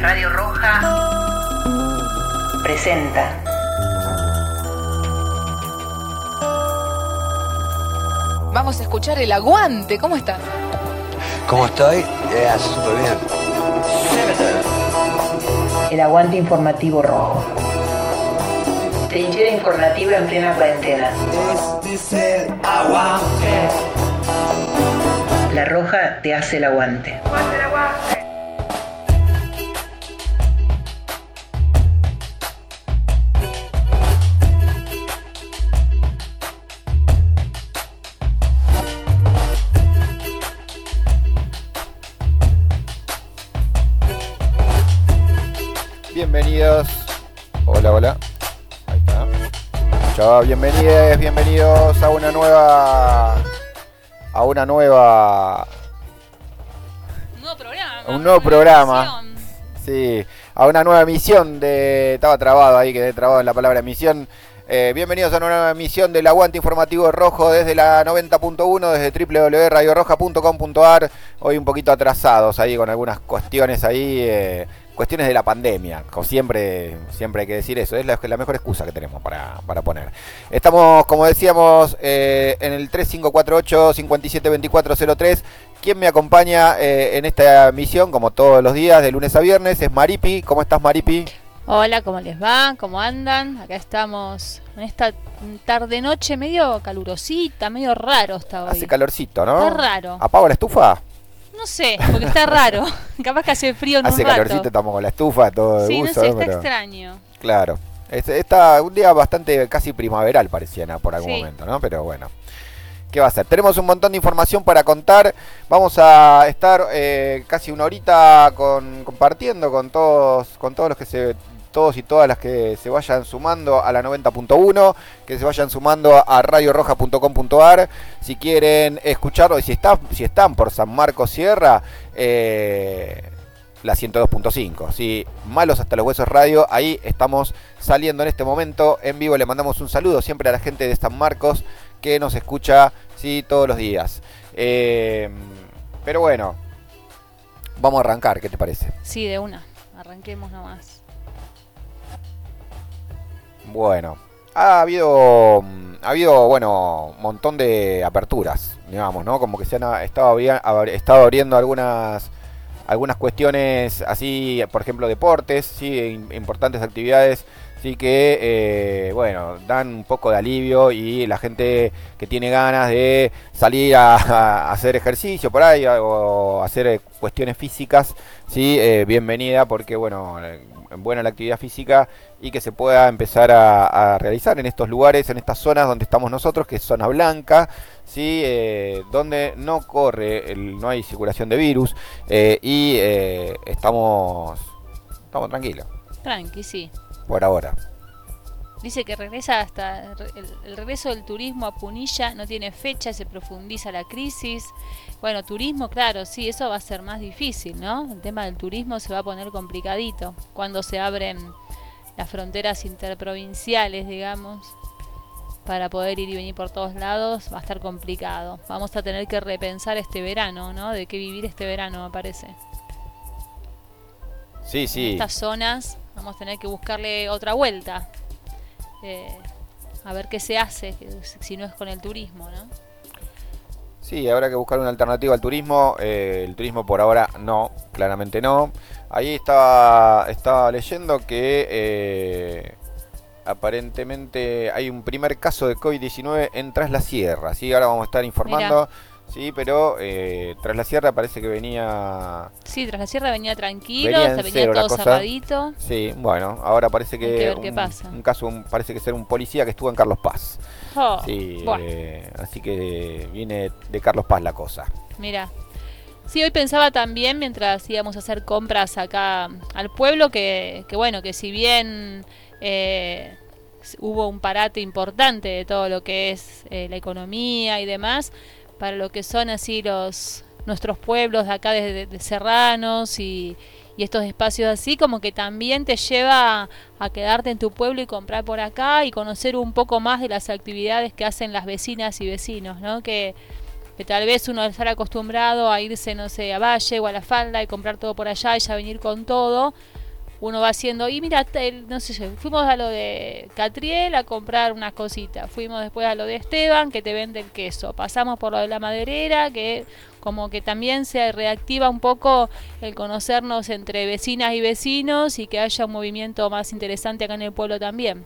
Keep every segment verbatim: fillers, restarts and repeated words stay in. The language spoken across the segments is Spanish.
Radio Roja presenta Vamos a escuchar El Aguante. ¿Cómo estás? ¿Cómo estoy? Yeah, súper bien. El Aguante Informativo Rojo. Trinchera informativa en plena cuarentena. Este es el aguante. La Roja te hace el aguante. Bienvenidos. Hola, hola. Ahí está. Chao, bienvenidos, bienvenidos a una nueva. A una nueva. Un nuevo programa. Un nuevo programa. Sí, a una nueva emisión de. Estaba trabado ahí, quedé trabado en la palabra emisión. Eh, bienvenidos a una nueva emisión del Aguante Informativo Rojo desde la noventa punto uno, desde doble u doble u doble u punto radio roja punto com punto a r. Hoy un poquito atrasados ahí con algunas cuestiones ahí. Eh, Cuestiones de la pandemia, como siempre, siempre hay que decir eso, es la, la mejor excusa que tenemos para, para poner. Estamos, como decíamos, eh, en el tres cinco cuatro ocho, cinco siete dos cuatro cero tres. Quien me acompaña eh, en esta misión, como todos los días, de lunes a viernes, es Maripi. ¿Cómo estás, Maripi? Hola, ¿cómo les va? ¿Cómo andan? Acá estamos en esta tarde-noche medio calurosita, medio raro está hoy. Hace calorcito, ¿no? Está raro. ¿Apago la estufa? No sé, porque está raro. Capaz que hace frío en hace un rato. Hace calorcito, estamos con la estufa, todo de sí, uso. Sí, no sé, está pero... extraño. Claro. Es, está un día bastante casi primaveral parecía, ¿no? Por algún sí. momento, ¿no? Pero bueno. ¿Qué va a ser? Tenemos un montón de información para contar. Vamos a estar eh, casi una horita con, compartiendo con todos, con todos los que se... todos y todas las que se vayan sumando a la noventa punto uno, que se vayan sumando a radio roja punto com punto a r, si quieren escucharlo, y si, está, si están por San Marcos Sierra, eh, la ciento dos punto cinco, ¿sí? Malos hasta los huesos radio, ahí estamos saliendo en este momento en vivo. Le mandamos un saludo siempre a la gente de San Marcos que nos escucha, ¿sí? Todos los días. Eh, pero bueno, vamos a arrancar, ¿qué te parece? Sí, de una, arranquemos nomás. Bueno, ha habido, ha habido, bueno, un montón de aperturas, digamos, ¿no? Como que se han estado, estado abriendo algunas, algunas cuestiones así, por ejemplo, deportes, sí, importantes actividades, sí que, eh, bueno, dan un poco de alivio y la gente que tiene ganas de salir a, a hacer ejercicio por ahí o hacer cuestiones físicas, sí, eh, bienvenida porque, bueno, buena la actividad física y que se pueda empezar a, a realizar en estos lugares, en estas zonas donde estamos nosotros, que es zona blanca, ¿sí? eh, donde no corre, el, no hay circulación de virus eh, y eh, estamos, estamos tranquilos. Tranqui, sí. Por ahora. Dice que regresa hasta el, el regreso del turismo a Punilla no tiene fecha, se profundiza la crisis. Bueno, turismo, claro, sí, eso va a ser más difícil, ¿no? El tema del turismo se va a poner complicadito cuando se abren las fronteras interprovinciales, digamos, para poder ir y venir por todos lados, va a estar complicado. Vamos a tener que repensar este verano, ¿no? De qué vivir este verano, me parece. Sí, sí. En estas zonas vamos a tener que buscarle otra vuelta. Eh, a ver qué se hace, si no es con el turismo, ¿no? Sí, habrá que buscar una alternativa al turismo. Eh, el turismo por ahora no, claramente no. Ahí estaba, estaba leyendo que eh, aparentemente hay un primer caso de COVID diecinueve en Tras la Sierra. ¿Sí? Ahora vamos a estar informando. Mirá. Sí, pero eh, Tras la Sierra parece que venía... Sí, Tras la Sierra venía tranquilo, venía, se venía todo cerradito. Sí, bueno, ahora parece que... Hay que ver un, qué pasa. Un caso, un, parece que ser un policía que estuvo en Carlos Paz. Oh, sí, bueno. eh, así que viene de Carlos Paz la cosa. Mira. Sí, hoy pensaba también, mientras íbamos a hacer compras acá al pueblo, que, que bueno, que si bien... Eh, hubo un parate importante de todo lo que es eh, la economía y demás, para lo que son así los nuestros pueblos de acá de, de, de serranos y, y estos espacios así, como que también te lleva a, a quedarte en tu pueblo y comprar por acá y conocer un poco más de las actividades que hacen las vecinas y vecinos, ¿no? Que, que tal vez uno estar acostumbrado a irse, no sé, a Valle o a La Falda y comprar todo por allá y ya venir con todo, uno va haciendo, y mira, el, no sé, fuimos a lo de Catriel a comprar unas cositas, fuimos después a lo de Esteban que te vende el queso, pasamos por lo de la maderera que como que también se reactiva un poco el conocernos entre vecinas y vecinos y que haya un movimiento más interesante acá en el pueblo también.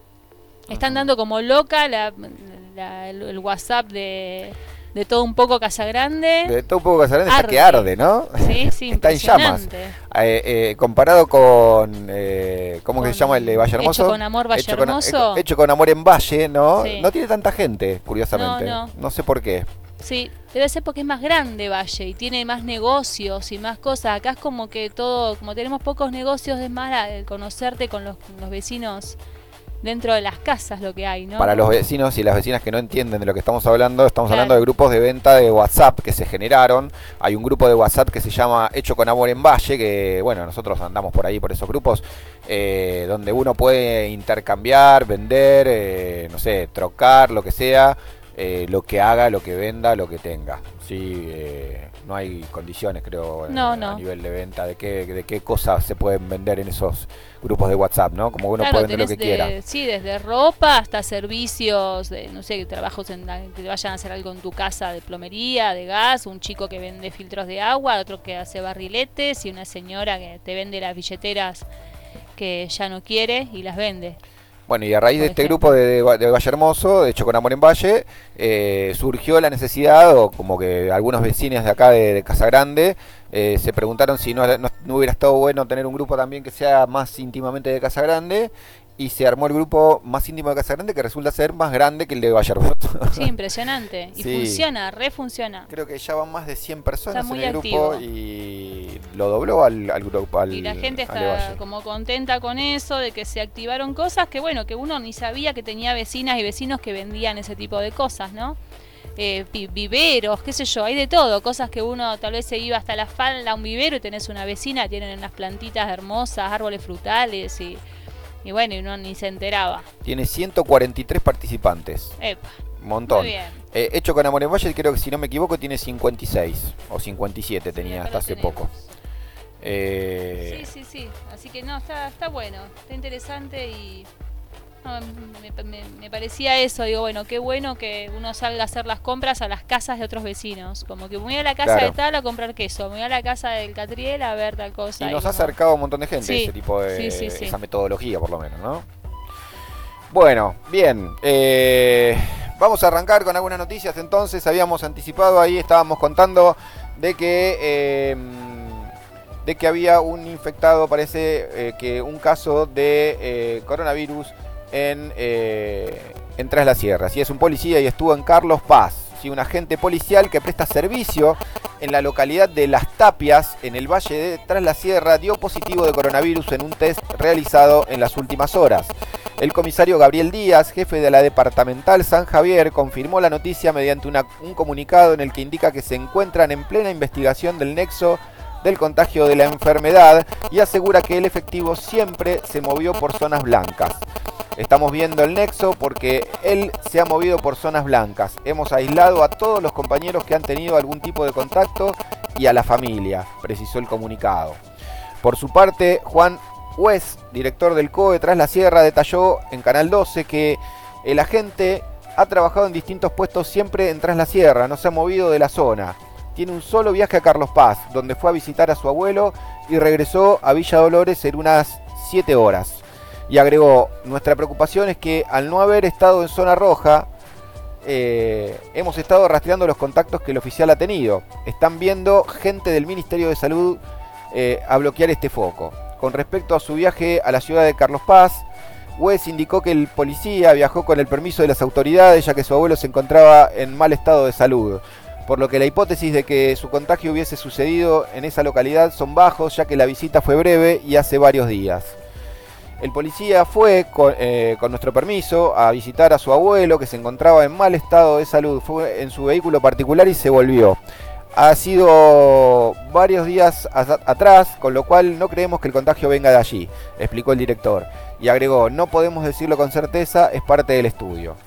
Están dando como loca la, la, el, el WhatsApp de, de todo un poco Casagrande. De todo un poco Casagrande está que arde, ¿no? Sí, sí, está en llamas. Eh, eh, comparado con, eh, ¿cómo con, que se llama el de Valle Hermoso? Hecho con amor Valle hecho Hermoso. Con, hecho con amor en Valle, ¿no? Sí. No tiene tanta gente, curiosamente. No, no. No sé por qué. Sí, debe ser porque es más grande Valle y tiene más negocios y más cosas. Acá es como que todo, como tenemos pocos negocios, es más el conocerte con los, con los vecinos dentro de las casas lo que hay, ¿no? Para los vecinos y las vecinas que no entienden de lo que estamos hablando, estamos claro. hablando de grupos de venta de WhatsApp que se generaron. Hay un grupo de WhatsApp que se llama Hecho con Amor en Valle, que bueno, nosotros andamos por ahí por esos grupos, eh, donde uno puede intercambiar, vender, eh, no sé, trocar, lo que sea, eh, lo que haga, lo que venda, lo que tenga. Sí, eh, no hay condiciones, creo, no, a no. nivel de venta, de qué, de qué cosas se pueden vender en esos grupos de WhatsApp, ¿no? Como uno claro, puede vender lo que de, quiera. Sí, desde ropa hasta servicios, de, no sé, trabajos en, que te vayan a hacer algo en tu casa de plomería, de gas, un chico que vende filtros de agua, otro que hace barriletes y una señora que te vende las billeteras que ya no quiere y las vende. Bueno, y a raíz de este grupo de, de, de Valle Hermoso, de Hecho con Amor en Valle, eh, surgió la necesidad, o como que algunos vecinos de acá de, de Casagrande eh, se preguntaron si no, no, no hubiera estado bueno tener un grupo también que sea más íntimamente de Casagrande, y se armó el grupo más íntimo de Casagrande, que resulta ser más grande que el de Valle Hermoso. Sí, impresionante. Y sí. funciona, refunciona. Creo que ya van más de cien personas en el activo. grupo y lo dobló al, al grupo. Al, y la gente está como contenta con eso, de que se activaron cosas que, bueno, que uno ni sabía que tenía vecinas y vecinos que vendían ese tipo de cosas, ¿no? Eh, viveros, qué sé yo, hay de todo, cosas que uno tal vez se iba hasta La Falda a un vivero y tenés una vecina, tienen unas plantitas hermosas, árboles frutales y... Y bueno, y uno ni se enteraba. Tiene ciento cuarenta y tres participantes. Epa. Un montón. Muy bien. Eh, Hecho con Amor en Valle, creo que si no me equivoco, tiene cincuenta y seis o cincuenta y siete tenía hasta hace tenemos. poco. Eh... Sí, sí, sí. Así que no, está, está bueno, está interesante y no, me, me, me parecía eso. Digo, bueno, qué bueno que uno salga a hacer las compras a las casas de otros vecinos. Como que voy a la casa claro. de tal a comprar queso, voy a la casa del Catriel a ver tal cosa. Y, y nos como... ha acercado un montón de gente sí. ese tipo de sí, sí, sí. esa metodología, por lo menos, ¿no? Bueno, bien. Eh, vamos a arrancar con algunas noticias. Entonces, habíamos anticipado ahí, estábamos contando de que eh, de que había un infectado, parece eh, que un caso de eh, coronavirus en, eh, en Tras las Sierras. Y es un policía y estuvo en Carlos Paz. ¿Sí? Un agente policial que presta servicio en la localidad de Las Tapias, en el valle de Tras la Sierra, dio positivo de coronavirus en un test realizado en las últimas horas. El comisario Gabriel Díaz, jefe de la departamental San Javier, confirmó la noticia mediante una, un comunicado en el que indica que se encuentran en plena investigación del nexo del contagio de la enfermedad y asegura que el efectivo siempre se movió por zonas blancas. Estamos viendo el nexo porque él se ha movido por zonas blancas. Hemos aislado a todos los compañeros que han tenido algún tipo de contacto y a la familia, precisó el comunicado. Por su parte, Juan Hues, director del C O E Tras la Sierra, detalló en Canal doce que el agente ha trabajado en distintos puestos siempre en Tras la Sierra, no se ha movido de la zona. Tiene un solo viaje a Carlos Paz, donde fue a visitar a su abuelo y regresó a Villa Dolores en unas siete horas. Y agregó, nuestra preocupación es que al no haber estado en zona roja, eh, hemos estado rastreando los contactos que el oficial ha tenido. Están viendo gente del Ministerio de Salud eh, a bloquear este foco. Con respecto a su viaje a la ciudad de Carlos Paz, Wes indicó que el policía viajó con el permiso de las autoridades, ya que su abuelo se encontraba en mal estado de salud, por lo que la hipótesis de que su contagio hubiese sucedido en esa localidad son bajos, ya que la visita fue breve y hace varios días. El policía fue, con, eh, con nuestro permiso, a visitar a su abuelo, que se encontraba en mal estado de salud. Fue en su vehículo particular y se volvió. Ha sido varios días atrás, con lo cual no creemos que el contagio venga de allí, explicó el director. Y agregó, no podemos decirlo con certeza, es parte del estudio.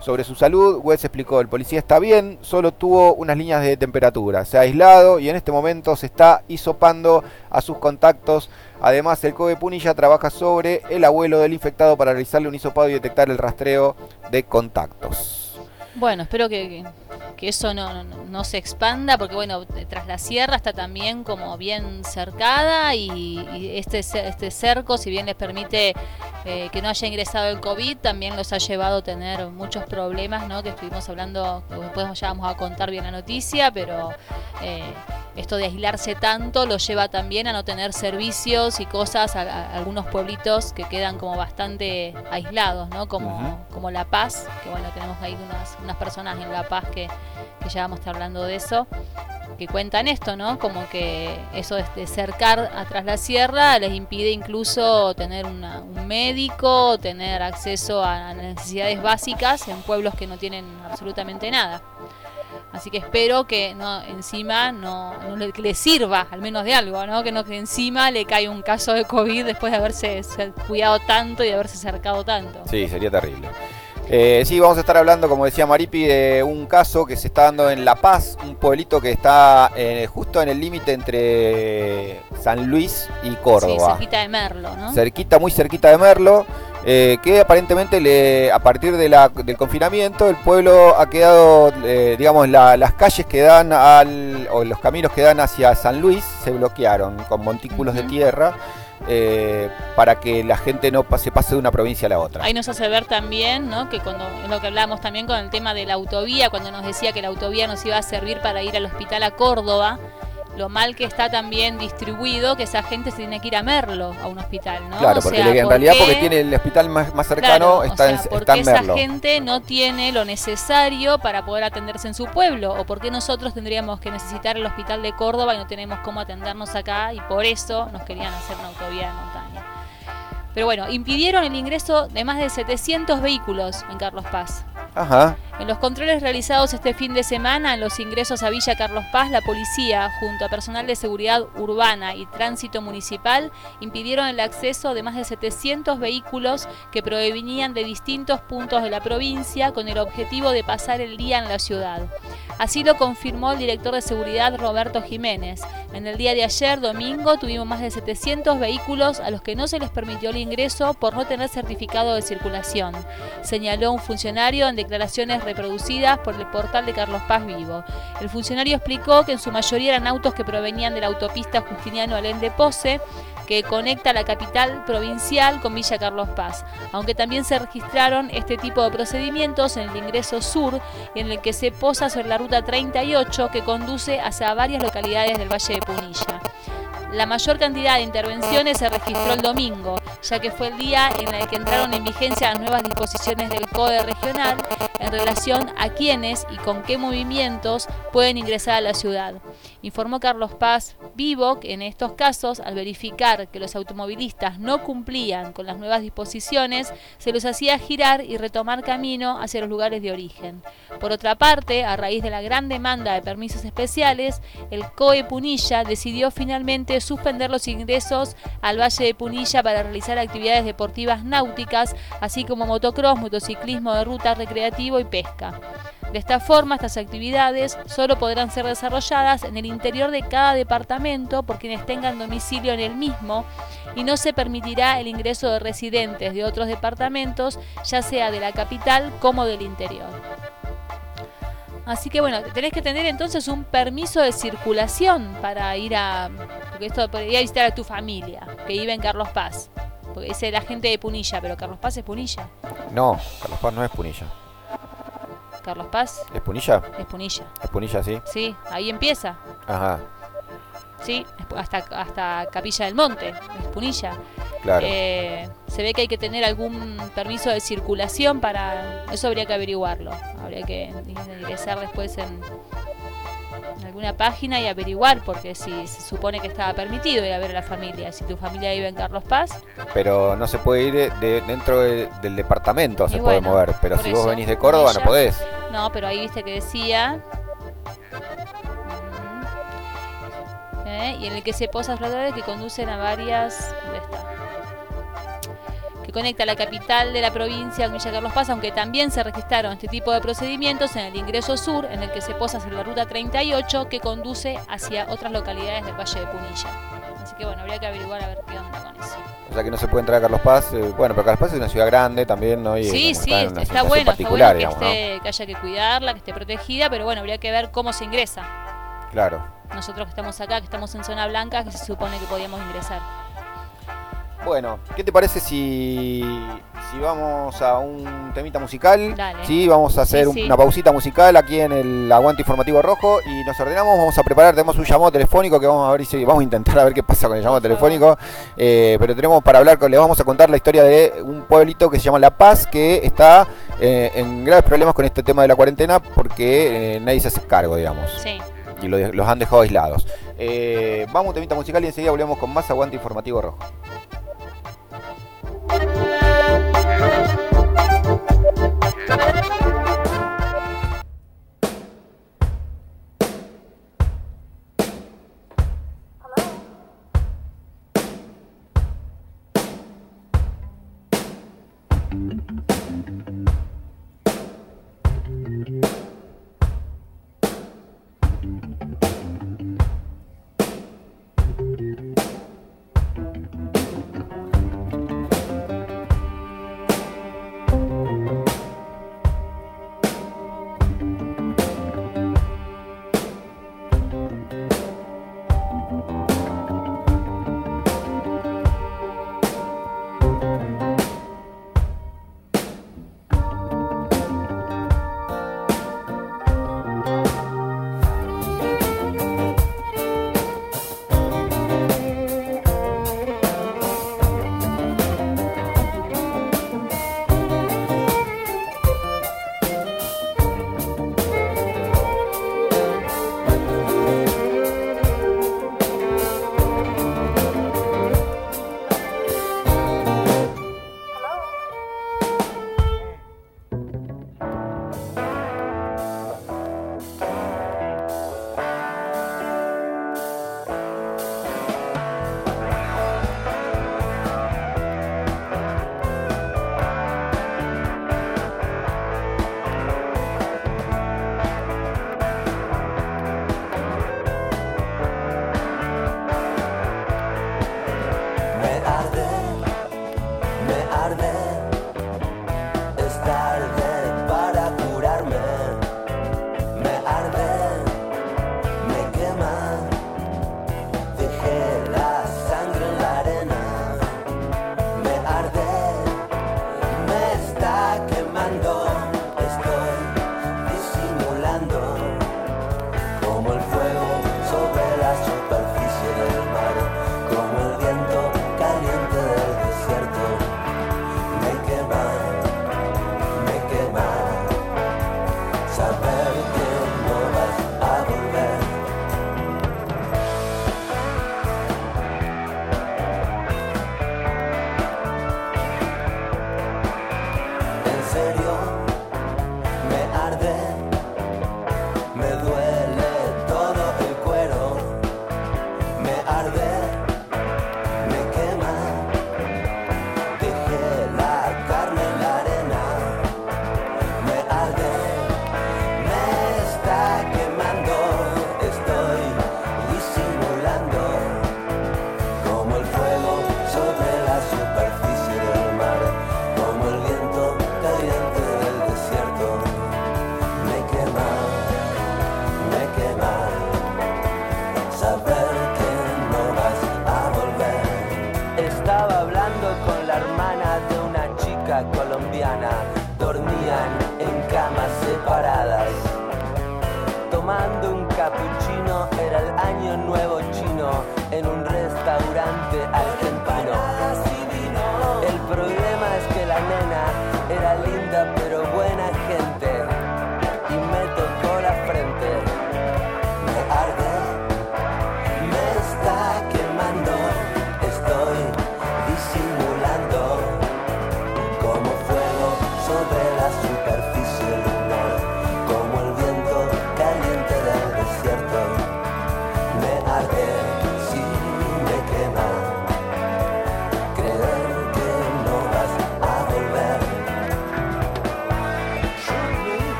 Sobre su salud, West explicó, el policía está bien, solo tuvo unas líneas de temperatura, se ha aislado y en este momento se está hisopando a sus contactos. Además, el C O E Punilla trabaja sobre el abuelo del infectado para realizarle un hisopado y detectar el rastreo de contactos. Bueno, espero que, que, que eso no, no, no se expanda, porque bueno, tras la sierra está también como bien cercada y, y este, este cerco, si bien les permite eh, que no haya ingresado el COVID, también los ha llevado a tener muchos problemas, ¿no? Que estuvimos hablando, después ya vamos a contar bien la noticia, pero eh, esto de aislarse tanto lo lleva también a no tener servicios y cosas a, a algunos pueblitos que quedan como bastante aislados, ¿no? Como, uh-huh. como La Paz, que bueno, tenemos ahí unas, unas personas en La Paz que, que ya vamos a estar hablando de eso, que cuentan esto, ¿no? Como que eso de, de cercar atrás la sierra les impide incluso tener una, un médico, tener acceso a necesidades básicas en pueblos que no tienen absolutamente nada. Así que espero que no encima no, no le, que le sirva al menos de algo, ¿no? Que no que encima le caiga un caso de COVID después de haberse cuidado tanto y de haberse acercado tanto. Sí, sería terrible. Eh, sí, vamos a estar hablando, como decía Maripi, de un caso que se está dando en La Paz, un pueblito que está eh, justo en el límite entre San Luis y Córdoba. Sí, cerquita de Merlo, ¿no? Cerquita, muy cerquita de Merlo. Eh, que aparentemente le, a partir de la, del confinamiento el pueblo ha quedado, eh, digamos, la, las calles que dan al, o los caminos que dan hacia San Luis se bloquearon con montículos uh-huh. de tierra eh, para que la gente no se pase de una provincia a la otra. Ahí nos hace ver también, ¿no? Que cuando es lo que hablábamos también con el tema de la autovía, cuando nos decía que la autovía nos iba a servir para ir al hospital a Córdoba, lo mal que está también distribuido, que esa gente se tiene que ir a Merlo, a un hospital, ¿no? Claro, o porque sea, en ¿por realidad qué? porque tiene el hospital más, más cercano, claro, está, o sea, en, ¿por está qué en esa Merlo? gente no tiene lo necesario para poder atenderse en su pueblo? ¿O por qué nosotros tendríamos que necesitar el hospital de Córdoba y no tenemos cómo atendernos acá? Y por eso nos querían hacer una autovía de montaña. Pero bueno, impidieron el ingreso de más de setecientos vehículos en Carlos Paz. Ajá. En los controles realizados este fin de semana en los ingresos a Villa Carlos Paz, la policía, junto a personal de seguridad urbana y tránsito municipal, impidieron el acceso de más de setecientos vehículos que provenían de distintos puntos de la provincia con el objetivo de pasar el día en la ciudad. Así lo confirmó el director de seguridad Roberto Jiménez. En el día de ayer, domingo, tuvimos más de setecientos vehículos a los que no se les permitió el ingreso por no tener certificado de circulación, señaló un funcionario en declaraciones reproducidas por el portal de Carlos Paz Vivo. El funcionario explicó que en su mayoría eran autos que provenían de la autopista Justiniano Alem de Pose, que conecta la capital provincial con Villa Carlos Paz, aunque también se registraron este tipo de procedimientos en el ingreso sur, en el que se posa sobre la ruta treinta y ocho que conduce hacia varias localidades del Valle de Punilla. La mayor cantidad de intervenciones se registró el domingo, ya que fue el día en el que entraron en vigencia las nuevas disposiciones del C O E regional en relación a quiénes y con qué movimientos pueden ingresar a la ciudad. Informó Carlos Paz Vivo que en estos casos, al verificar que los automovilistas no cumplían con las nuevas disposiciones, se los hacía girar y retomar camino hacia los lugares de origen. Por otra parte, a raíz de la gran demanda de permisos especiales, el C O E Punilla decidió finalmente suspender los ingresos al Valle de Punilla para realizar actividades deportivas náuticas, así como motocross, motociclismo de ruta, recreativo y pesca. De esta forma, estas actividades solo podrán ser desarrolladas en el interior de cada departamento por quienes tengan domicilio en el mismo y no se permitirá el ingreso de residentes de otros departamentos, ya sea de la capital como del interior. Así que bueno, tenés que tener entonces un permiso de circulación para ir a... Porque esto podría visitar a tu familia, que vive en Carlos Paz. Porque dice la gente de Punilla, pero Carlos Paz es Punilla. No, Carlos Paz no es Punilla. Carlos Paz. ¿Es Punilla? Es Punilla. Es Punilla, sí. Sí, ahí empieza. Ajá. Sí, hasta, hasta Capilla del Monte, es Punilla. Claro. Eh, se ve que hay que tener algún permiso de circulación para... Eso habría que averiguarlo. Habría que ingresar después en, en alguna página y averiguar, porque si se supone que estaba permitido ir a ver a la familia. Si tu familia vive en Carlos Paz... Pero no se puede ir de, dentro de, del departamento, se bueno, puede mover. Pero si eso, vos venís de Córdoba, ella, no podés. No, pero ahí viste que decía... ¿Eh? Y en el que se posa flotadores que conducen a varias... ¿Dónde está? Que que conecta la capital de la provincia con Villa Carlos Paz, aunque también se registraron este tipo de procedimientos en el ingreso sur, en el que se posa hacia la ruta treinta y ocho, que conduce hacia otras localidades del Valle de Punilla. Así que bueno, habría que averiguar a ver qué onda con eso. O sea que no se puede entrar a Carlos Paz. Eh, bueno, pero Carlos Paz es una ciudad grande también, ¿no? Y sí, sí, está, está bueno, está bueno que, digamos, esté, ¿no? que haya que cuidarla, que esté protegida, pero bueno, habría que ver cómo se ingresa. Claro. Nosotros que estamos acá, que estamos en zona blanca, que se supone que podíamos ingresar. Bueno, ¿qué te parece si, si vamos a un temita musical? Dale. Sí, vamos a hacer Sí, un- sí. una pausita musical aquí en el Aguante Informativo Rojo y nos ordenamos, vamos a preparar, tenemos un llamado telefónico que vamos a ver si vamos a intentar a ver qué pasa con el llamado telefónico, eh, pero tenemos para hablar, con, les vamos a contar la historia de un pueblito que se llama La Paz, que está eh, en graves problemas con este tema de la cuarentena porque eh, nadie se hace cargo, digamos. Sí. Y lo de- los han dejado aislados. Eh, vamos a un temita musical y enseguida volvemos con más Aguante Informativo Rojo.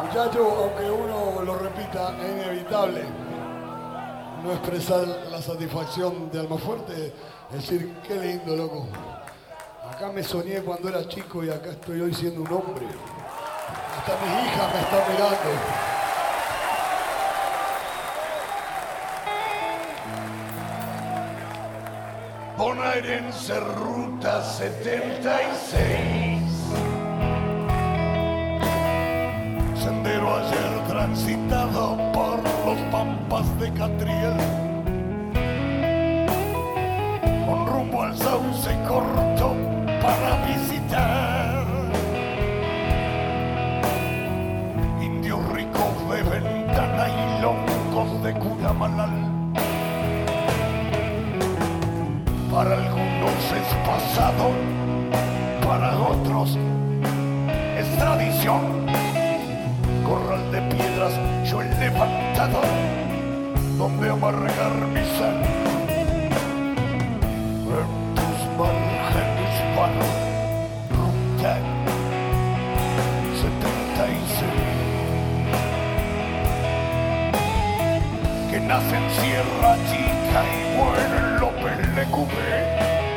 Muchachos, aunque uno lo repita, es inevitable no expresar la satisfacción de Almafuerte, decir, qué lindo, loco. Acá me soñé cuando era chico y acá estoy hoy siendo un hombre. Hasta mis hijas me están mirando. Bonaerense Ruta setenta y seis. Sendero ayer transitado por los pampas de Catriel, con rumbo al sauce corto para visitar indios ricos de Ventana y loncos de Curamalal. Para algunos es pasado, para otros es tradición. Corral de piedras, yo el levantador, donde amargar mi sal. En tus márgenes vano, ruta setenta y seis. Que nace en Sierra Chica y muere en López Lecumbre,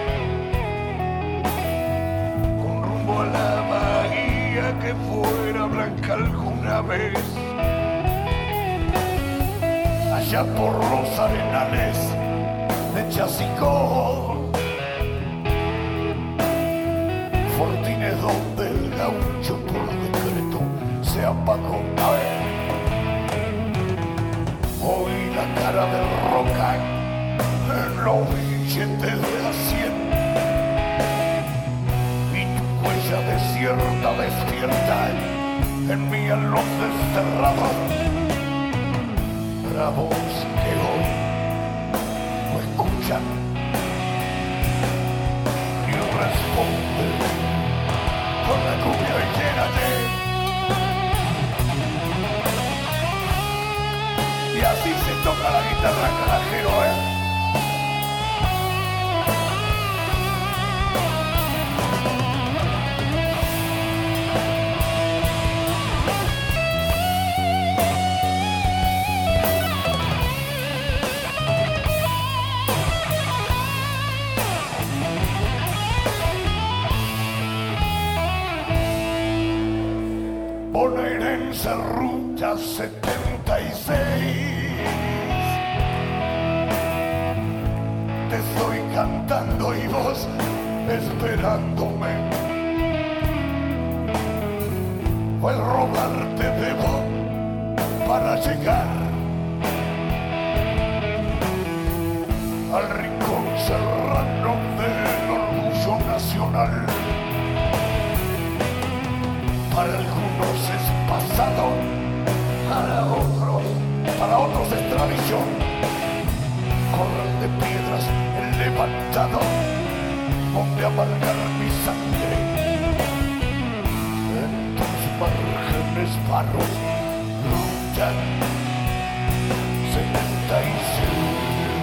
con rumbo a la bahía que fuera blanca alguna vez, allá por los arenales de Chasicó, Fortines donde el gaucho por decreto se apagó. A ver, hoy la cara del Roca en los billetes de a cien, y tu huella desierta despierta en mí a los desterrados. Bravos que hoy no escuchan ni responden con la cumbia y llénate. Y así se toca la guitarra carajero, ¿eh? Bonaerense Ruta setenta y seis. Te estoy cantando y vos esperándome. Fue el rodarte debo para llegar al rincón serrano del orgullo nacional. Para algunos es pasado, para otros, para otros es tradición. Corral de piedras, el levantado, donde amargar mi sangre. En tus márgenes vanos, ruta setenta y seis.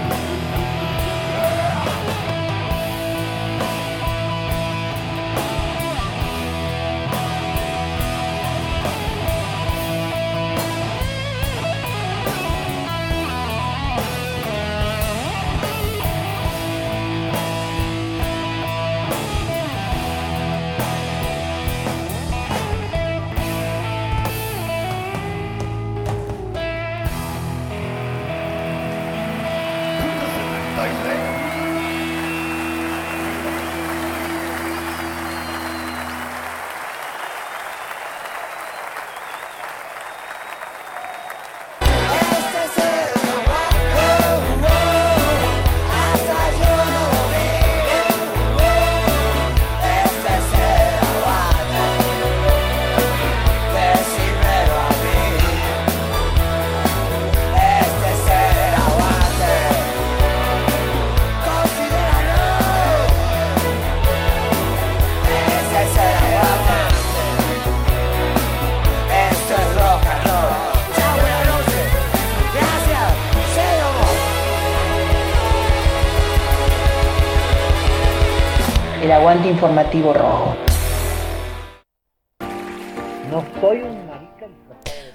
El aguante informativo rojo. No soy un marica.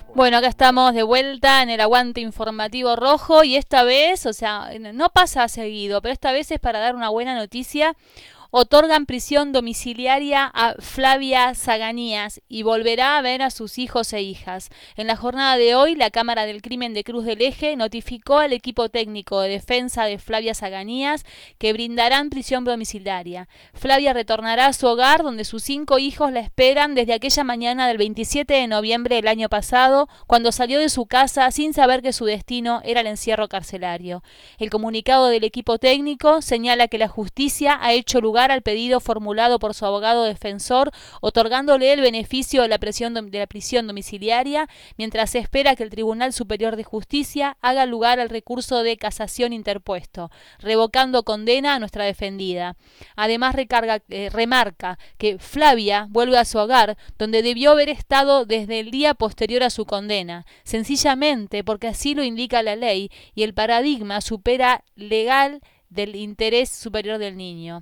Bueno, acá estamos de vuelta en el aguante informativo rojo y esta vez, o sea, no pasa seguido, pero esta vez es para dar una buena noticia. Otorgan prisión domiciliaria a Flavia Zaganías y volverá a ver a sus hijos e hijas. En la jornada de hoy, la Cámara del Crimen de Cruz del Eje notificó al equipo técnico de defensa de Flavia Zaganías que brindarán prisión domiciliaria. Flavia retornará a su hogar donde sus cinco hijos la esperan desde aquella mañana del veintisiete de noviembre del año pasado, cuando salió de su casa sin saber que su destino era el encierro carcelario. El comunicado del equipo técnico señala que la justicia ha hecho lugar al pedido formulado por su abogado defensor, otorgándole el beneficio de la, prisión, de la prisión domiciliaria, mientras se espera que el Tribunal Superior de Justicia haga lugar al recurso de casación interpuesto, revocando condena a nuestra defendida. Además, recarga, eh, remarca que Flavia vuelve a su hogar, donde debió haber estado desde el día posterior a su condena, sencillamente porque así lo indica la ley y el paradigma supera legal del interés superior del niño.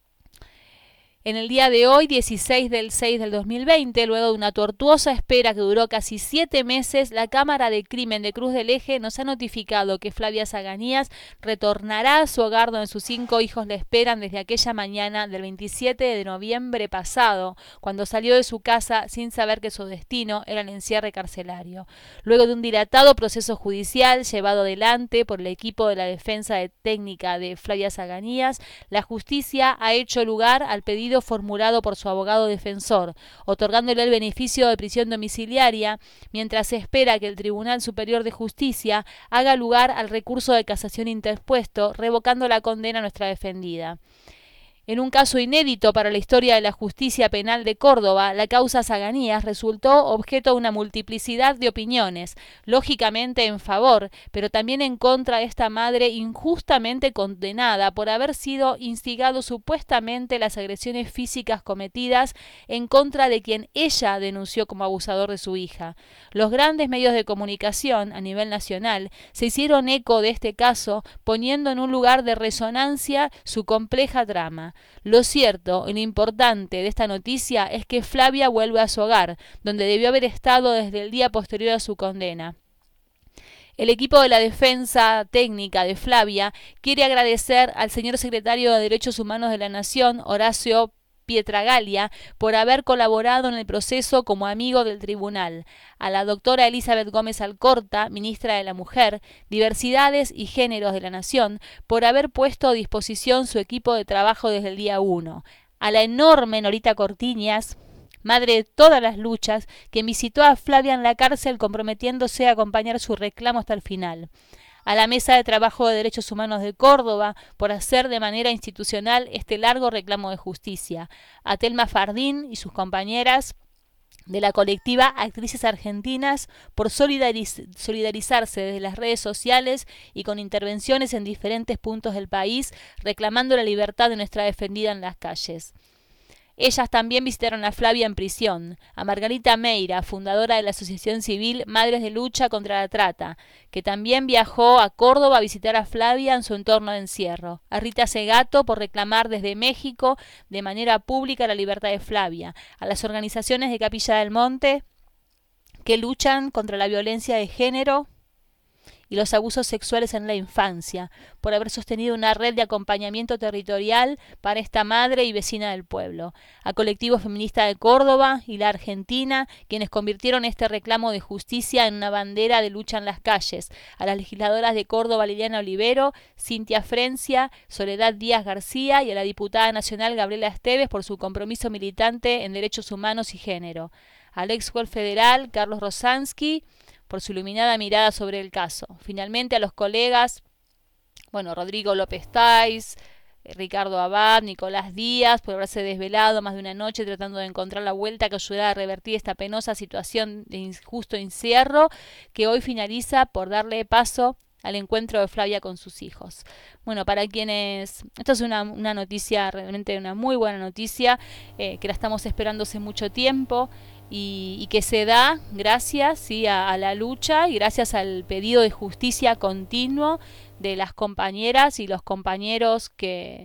En el día de hoy, dieciséis del seis del dos mil veinte, luego de una tortuosa espera que duró casi siete meses, la Cámara de Crimen de Cruz del Eje nos ha notificado que Flavia Zaganías retornará a su hogar donde sus cinco hijos le esperan desde aquella mañana del veintisiete de noviembre pasado, cuando salió de su casa sin saber que su destino era el encierro carcelario. Luego de un dilatado proceso judicial llevado adelante por el equipo de la defensa de técnica de Flavia Zaganías, la justicia ha hecho lugar al pedido formulado por su abogado defensor, otorgándole el beneficio de prisión domiciliaria, mientras se espera que el Tribunal Superior de Justicia haga lugar al recurso de casación interpuesto, revocando la condena a nuestra defendida. En un caso inédito para la historia de la justicia penal de Córdoba, la causa Zaganías resultó objeto de una multiplicidad de opiniones, lógicamente en favor, pero también en contra de esta madre injustamente condenada por haber sido instigado supuestamente las agresiones físicas cometidas en contra de quien ella denunció como abusador de su hija. Los grandes medios de comunicación a nivel nacional se hicieron eco de este caso, poniendo en un lugar de resonancia su compleja trama. Lo cierto y lo importante de esta noticia es que Flavia vuelve a su hogar, donde debió haber estado desde el día posterior a su condena. El equipo de la defensa técnica de Flavia quiere agradecer al señor secretario de Derechos Humanos de la Nación, Horacio Pietragalia, por haber colaborado en el proceso como amigo del tribunal, a la doctora Elizabeth Gómez Alcorta, ministra de la Mujer, Diversidades y Géneros de la Nación, por haber puesto a disposición su equipo de trabajo desde el día uno, a la enorme Norita Cortiñas, madre de todas las luchas, quien visitó a Flavia en la cárcel comprometiéndose a acompañar su reclamo hasta el final, a la Mesa de Trabajo de Derechos Humanos de Córdoba por hacer de manera institucional este largo reclamo de justicia, a Telma Fardín y sus compañeras de la colectiva Actrices Argentinas por solidariz- solidarizarse desde las redes sociales y con intervenciones en diferentes puntos del país reclamando la libertad de nuestra defendida en las calles. Ellas también visitaron a Flavia en prisión, a Margarita Meira, fundadora de la asociación civil Madres de Lucha contra la Trata, que también viajó a Córdoba a visitar a Flavia en su entorno de encierro, a Rita Segato por reclamar desde México de manera pública la libertad de Flavia, a las organizaciones de Capilla del Monte que luchan contra la violencia de género y los abusos sexuales en la infancia, por haber sostenido una red de acompañamiento territorial para esta madre y vecina del pueblo, a Colectivo Feminista de Córdoba y la Argentina, quienes convirtieron este reclamo de justicia en una bandera de lucha en las calles, a las legisladoras de Córdoba Liliana Olivero, Cintia Frencia, Soledad Díaz García y a la diputada nacional Gabriela Esteves por su compromiso militante en derechos humanos y género, al ex juez federal Carlos Rosansky, por su iluminada mirada sobre el caso. Finalmente a los colegas, bueno, Rodrigo López Tais, Ricardo Abad, Nicolás Díaz, por haberse desvelado más de una noche tratando de encontrar la vuelta que ayudara a revertir esta penosa situación de injusto encierro, que hoy finaliza por darle paso al encuentro de Flavia con sus hijos. Bueno, para quienes... Esto es una, una noticia, realmente una muy buena noticia, eh, que la estamos esperando hace mucho tiempo, y, y que se da gracias sí, a, a la lucha y gracias al pedido de justicia continuo de las compañeras y los compañeros que,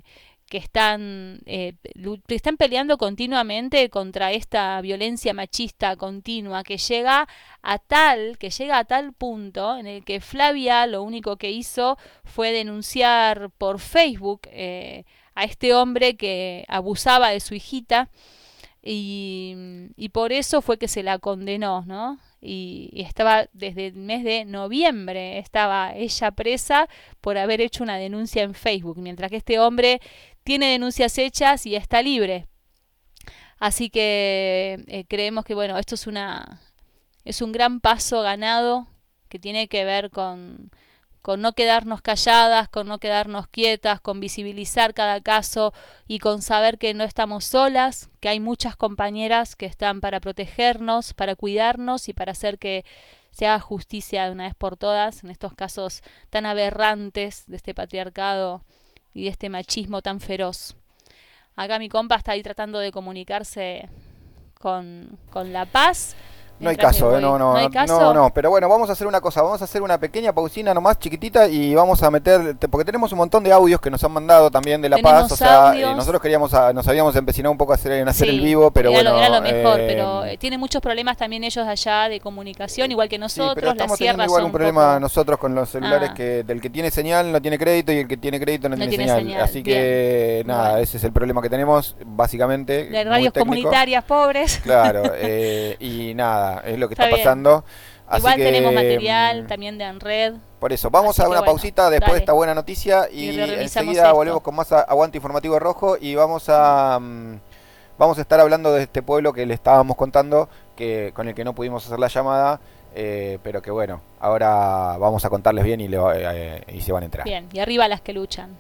que están, eh, están peleando continuamente contra esta violencia machista continua que llega a tal, que llega a tal punto en el que Flavia lo único que hizo fue denunciar por Facebook eh, a este hombre que abusaba de su hijita y, y por eso fue que se la condenó, ¿no? Y, y estaba desde el mes de noviembre, estaba ella presa por haber hecho una denuncia en Facebook, mientras que este hombre tiene denuncias hechas y está libre. Así que eh, creemos que bueno, esto es una es un gran paso ganado que tiene que ver con, con no quedarnos calladas, con no quedarnos quietas, con visibilizar cada caso y con saber que no estamos solas, que hay muchas compañeras que están para protegernos, para cuidarnos y para hacer que se haga justicia de una vez por todas en estos casos tan aberrantes de este patriarcado y de este machismo tan feroz. Acá mi compa está ahí tratando de comunicarse con, con La Paz. No hay caso, eh, no, no, ¿No hay no, caso? no, no, pero bueno, vamos a hacer una cosa, vamos a hacer una pequeña pausina nomás chiquitita y vamos a meter, porque tenemos un montón de audios que nos han mandado también de La Tenemos Paz, o sea, audios. eh, nosotros queríamos, a, nos habíamos empecinado un poco a hacer, en hacer Sí, el vivo, pero era bueno. Lo, era lo mejor, eh, pero eh, tienen muchos problemas también ellos allá de comunicación, igual que nosotros, sí, pero estamos las teniendo sierras igual son un problema poco... nosotros con los celulares Ah. que del que tiene señal no tiene crédito y el que tiene crédito no, No tiene, tiene señal. señal, Así que bien. nada, Bueno. ese es el problema que tenemos, básicamente. de muy radios técnico. comunitarias pobres. Claro, eh, y nada, es lo que Está está, bien. pasando. Así Igual que, tenemos material mm, también de Enred. Por eso, vamos Así a que una bueno, pausita después dale. de esta buena noticia y, Y reorganizamos enseguida esto. volvemos con más a- Aguante Informativo Rojo y vamos a mm, vamos a estar hablando de este pueblo que le estábamos contando, que con el que no pudimos hacer la llamada, eh, pero que bueno, ahora vamos a contarles bien y, le, eh, y se van a enterar. Bien, y arriba las que luchan.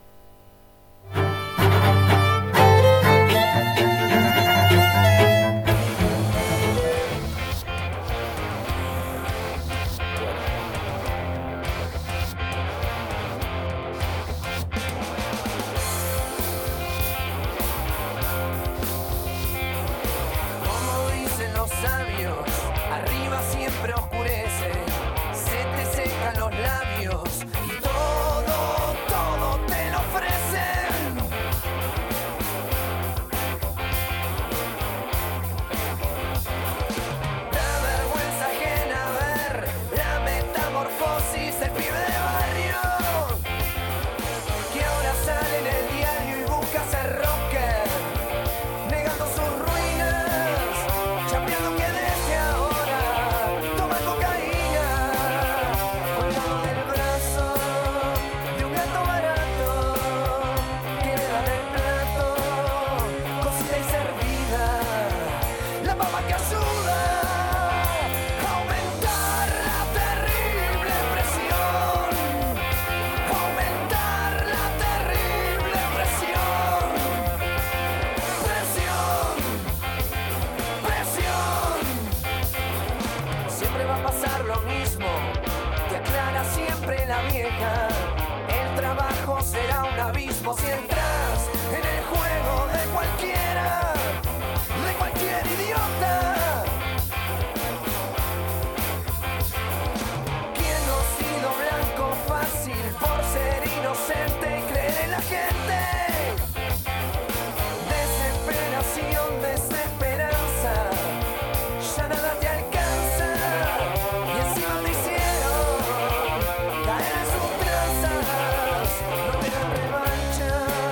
Como dicen los sabios, arriba siempre oscurece, se te secan los labios y todo, todo te lo ofrecen. Da vergüenza ajena ver la metamorfosis del pibe de barrio, que ahora sale en el diario y busca ser rocker, negando sus ruinas, chapeando que desde ahora toma cocaína, colgado del brazo de un gato barato, que le da del plato, cocida y servida, la papa que ayuda a aumentar la terrible presión, aumentar la terrible presión. Presión, presión. Siempre va a pasar lo mismo, te aclara siempre la vieja. El trabajo será un abismo si entras en el juego de cualquiera, de cualquier idiota. ¿Quién no ha sido blanco fácil por ser inocente y creer en la gente? Desesperación, desesperanza, ya nada te alcanza y encima te hicieron caer en sus trazas, no te dan revancha.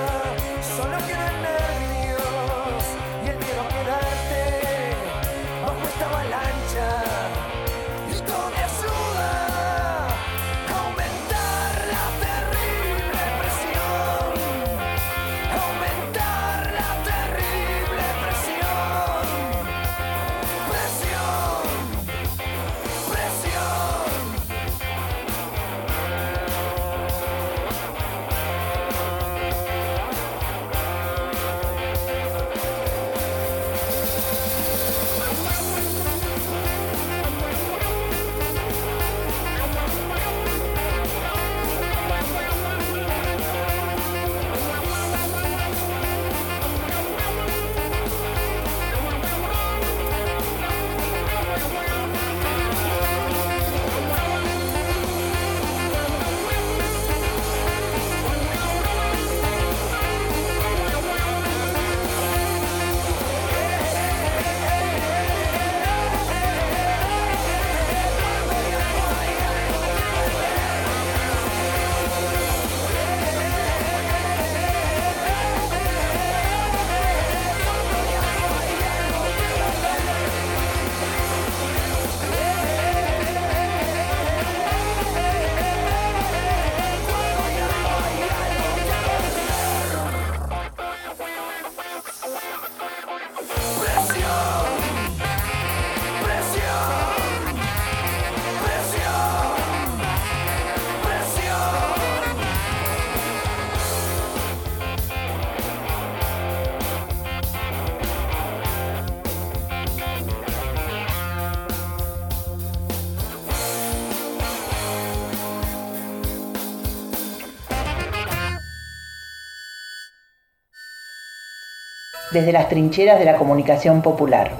desde las trincheras de la comunicación popular.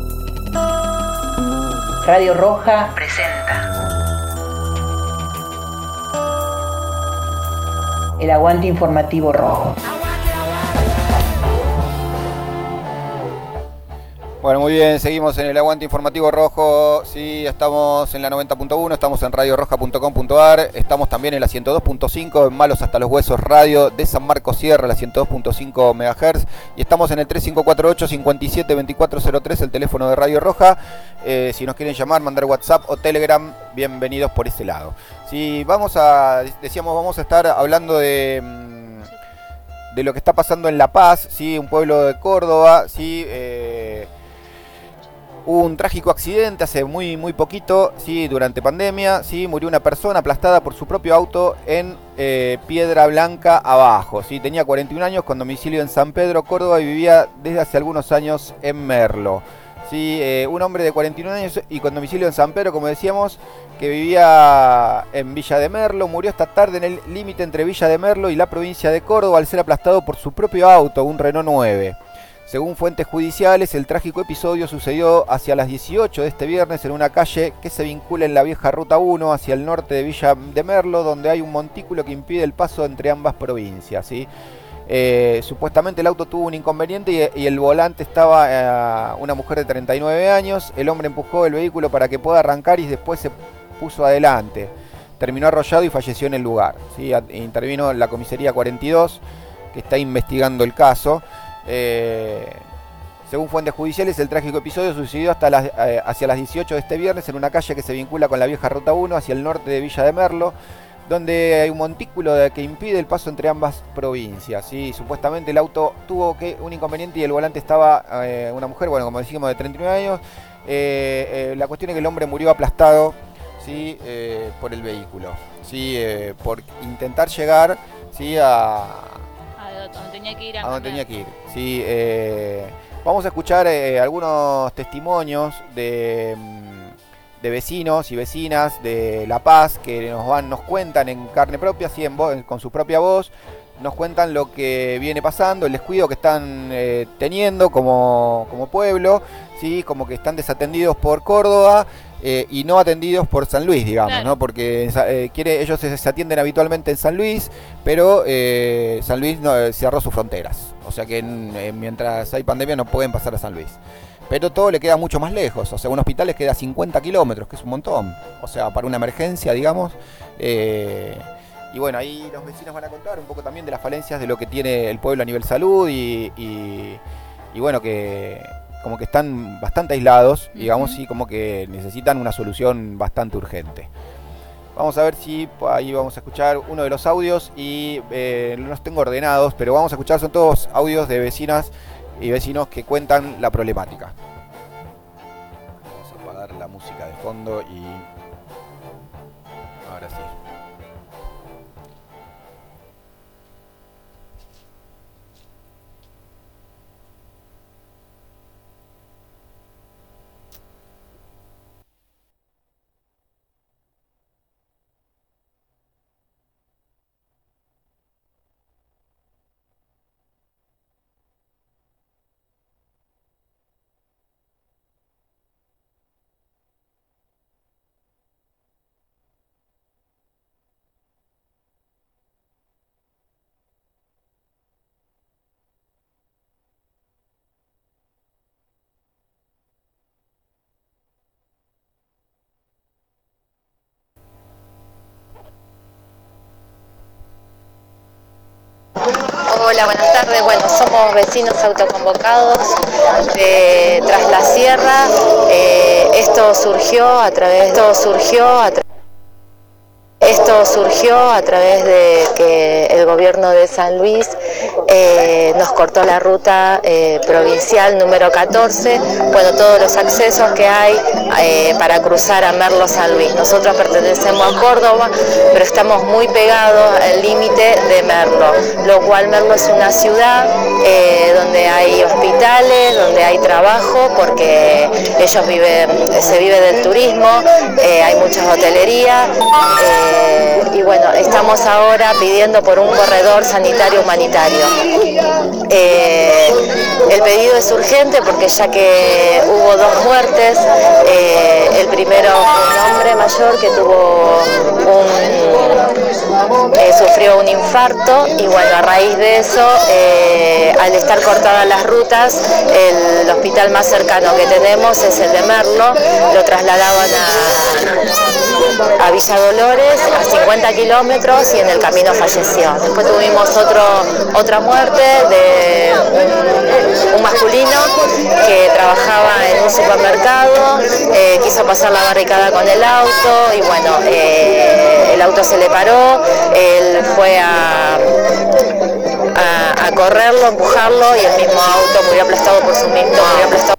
Radio Roja presenta el aguante informativo rojo. Bueno, muy bien, seguimos en el aguante informativo rojo. Sí, estamos en la noventa punto uno, estamos en radio roja punto com punto a r, estamos también en la ciento dos punto cinco, en Malos Hasta los Huesos Radio de San Marcos Sierra, la ciento dos punto cinco megahertz, y estamos en el tres cinco cuatro ocho, cinco siete, dos cuatro cero tres, el teléfono de Radio Roja. Eh, si nos quieren llamar, mandar WhatsApp o Telegram, bienvenidos por ese lado. Sí, vamos a, decíamos, vamos a estar hablando de, de lo que está pasando en La Paz, sí, un pueblo de Córdoba, sí, eh, hubo un trágico accidente hace muy muy poquito, sí, durante pandemia, sí, murió una persona aplastada por su propio auto en eh, Piedra Blanca abajo, sí, tenía cuarenta y un años, con domicilio en San Pedro, Córdoba, y vivía desde hace algunos años en Merlo. Sí, eh, un hombre de cuarenta y un años y con domicilio en San Pedro, como decíamos, que vivía en Villa de Merlo, murió esta tarde en el límite entre Villa de Merlo y la provincia de Córdoba al ser aplastado por su propio auto, un Renault nueve. Según fuentes judiciales, el trágico episodio sucedió hacia las dieciocho de este viernes en una calle que se vincula en la vieja Ruta uno hacia el norte de Villa de Merlo, donde hay un montículo que impide el paso entre ambas provincias, ¿sí? Eh, supuestamente el auto tuvo un inconveniente y, y el volante estaba eh, una mujer de treinta y nueve años. El hombre empujó el vehículo para que pueda arrancar y después se puso adelante. Terminó arrollado y falleció en el lugar, ¿sí? Intervino la comisaría cuarenta y dos, que está investigando el caso. Eh, según fuentes judiciales, el trágico episodio sucedió hasta las, eh, hacia las dieciocho de este viernes en una calle que se vincula con la vieja Ruta uno hacia el norte de Villa de Merlo, donde hay un montículo que impide el paso entre ambas provincias, ¿sí? Supuestamente el auto tuvo que un inconveniente y el volante estaba eh, una mujer, bueno, como decimos, de treinta y nueve años. Eh, eh, la cuestión es que el hombre murió aplastado, ¿sí? eh, por el vehículo, ¿sí? eh, por intentar llegar, ¿sí? a... A donde tenía que ir. A, a donde tenía que ir. Sí, eh, vamos a escuchar eh, algunos testimonios de, de vecinos y vecinas de La Paz que nos van, nos cuentan en carne propia, sí, en voz, con su propia voz, nos cuentan lo que viene pasando, el descuido que están eh, teniendo como, como pueblo, sí, como que están desatendidos por Córdoba. Eh, y no atendidos por San Luis, digamos, claro, ¿no? Porque eh, quiere, ellos se, se atienden habitualmente en San Luis, pero eh, San Luis no, eh, cerró sus fronteras. O sea que eh, mientras hay pandemia no pueden pasar a San Luis. Pero todo le queda mucho más lejos. O sea, un hospital les queda a cincuenta kilómetros, que es un montón. O sea, para una emergencia, digamos. Eh, y bueno, ahí los vecinos van a contar un poco también de las falencias de lo que tiene el pueblo a nivel salud y, y, y bueno, que... como que están bastante aislados, digamos, y como que necesitan una solución bastante urgente. Vamos a ver si ahí vamos a escuchar uno de los audios y eh, no los tengo ordenados, pero vamos a escuchar, son todos audios de vecinas y vecinos que cuentan la problemática. Vamos a apagar la música de fondo y ahora sí. Hola, buenas tardes. Bueno, somos vecinos autoconvocados de Tras la Sierra. Eh, esto surgió a través, esto surgió a través Esto surgió a través de que el gobierno de San Luis eh, nos cortó la ruta eh, provincial número catorce, bueno, todos los accesos que hay eh, para cruzar a Merlo San Luis. Nosotros pertenecemos a Córdoba, pero estamos muy pegados al límite de Merlo, lo cual Merlo es una ciudad eh, donde hay hospitales, donde hay trabajo, porque ellos viven, se vive del turismo, eh, hay muchas hotelerías. Eh, Eh, y bueno, estamos ahora pidiendo por un corredor sanitario humanitario. Eh, el pedido es urgente porque ya que hubo dos muertes, eh, el primero fue un hombre mayor que tuvo un, eh, sufrió un infarto y bueno, a raíz de eso, eh, al estar cortadas las rutas, el hospital más cercano que tenemos es el de Merlo, lo trasladaban a, a Villa Dolores, a cincuenta kilómetros, y en el camino falleció. Después tuvimos otro, otra muerte de un, un masculino que trabajaba en un supermercado, eh, quiso pasar la barricada con el auto y bueno, eh, el auto se le paró, él fue a, a, a correrlo, a empujarlo y el mismo auto murió aplastado por su mismo murió aplastado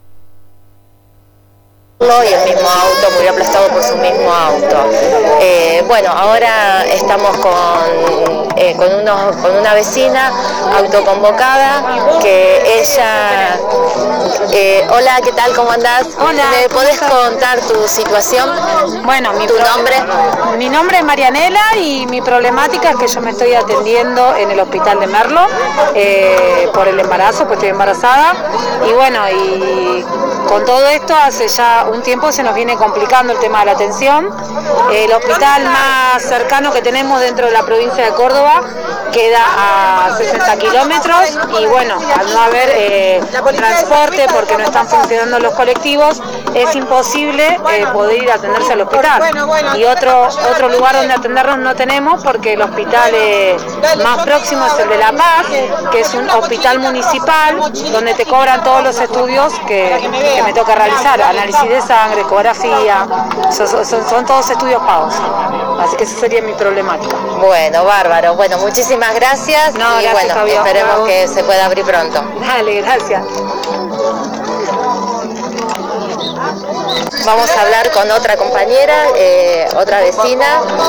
y el mismo auto murió aplastado por su mismo auto. Eh, bueno, ahora estamos con, eh, con, unos, con una vecina autoconvocada que ella... Eh, hola, ¿qué tal? ¿Cómo andás? Hola. ¿Me podés contar tu situación? Bueno, mi ¿Tu nombre? Mi nombre es Marianela y mi problemática es que yo me estoy atendiendo en el hospital de Merlo eh, por el embarazo, pues estoy embarazada. Y bueno, y con todo esto hace ya un tiempo se nos viene complicando el tema de la atención. El hospital más cercano que tenemos dentro de la provincia de Córdoba queda a sesenta kilómetros y bueno, al no haber eh, transporte porque no están funcionando los colectivos, es imposible eh, poder ir a atenderse al hospital. Y otro, otro lugar donde atendernos no tenemos porque el hospital eh, más próximo es el de La Paz, que es un hospital municipal donde te cobran todos los estudios que, que me toca realizar, análisis de sangre, ecografía, son, son, son todos estudios pagos. Así que esa sería mi problemática. Bueno, bárbaro. Bueno, muchísimas gracias no, y gracias, bueno, Fabio. esperemos Bravo. que se pueda abrir pronto. Dale, gracias. Vamos a hablar con otra compañera, eh, otra vecina.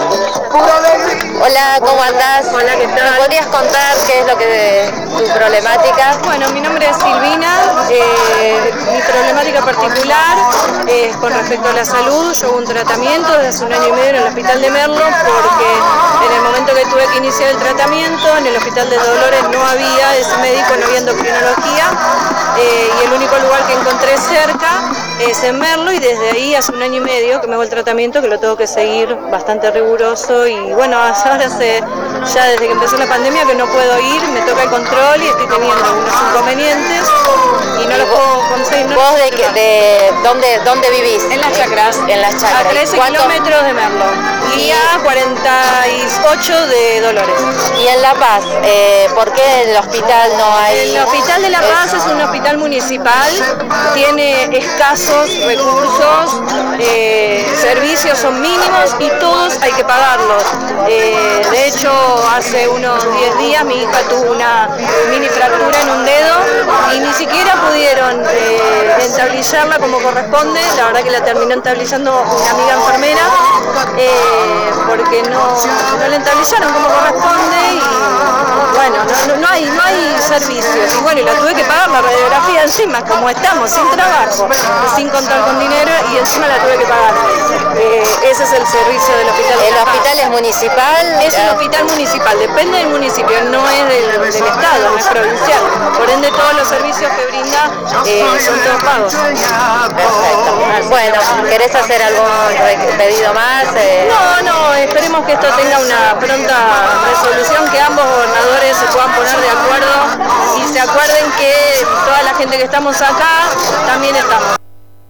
Hola, ¿cómo andás? Hola, ¿qué tal? ¿Me podrías contar qué es lo que tu problemática? Bueno, mi nombre es Silvina. Eh, mi problemática particular es con respecto a la salud. Yo hago un tratamiento desde hace un año y medio en el hospital de Merlo porque en el momento que tuve que iniciar el tratamiento en el hospital de Dolores no había ese médico, no había endocrinología eh, y el único lugar que encontré cerca es en Merlo y desde ahí hace un año y medio que me hago el tratamiento que lo tengo que seguir bastante riguroso y bueno, ahora hace, ya desde que empezó la pandemia que no puedo ir, me toca el control y estoy teniendo algunos inconvenientes y no lo puedo conseguir. No ¿Vos de, qué, de dónde, dónde vivís? En las chacras. En las chacras. A trece kilómetros de Merlo y a cuarenta y ocho de Dolores. Y en La Paz, eh, ¿por qué en el hospital no hay? El hospital de La Paz es un hospital municipal, tiene escasos recursos, eh, servicios son mínimos y todos hay que pagarlos. Eh, de hecho, hace unos diez días mi hija tuvo una mini fractura en un dedo y ni siquiera pudieron eh, entablillarla como corresponde. La verdad que la terminó entablillando una amiga enfermera eh, porque no, no la entablillaron como corresponde y bueno, no, no, no, hay, no hay servicios. Y bueno, y la tuve que pagar la radiografía encima, como estamos, sin trabajo, sin contar con dinero y encima la tuve que pagar. Eh, ese es el servicio del hospital. ¿El hospital es municipal? Es un hospital municipal, depende del municipio, no es del, del estado, no es provincial. Por ende todos los servicios que brinda eh, son todos pagos. Perfecto. Bueno, ¿querés hacer algún pedido más? Eh... No, no, esperemos que esto tenga una pronta resolución, que ambos gobernadores se puedan poner de acuerdo y se acuerden que toda la gente que estamos acá también estamos.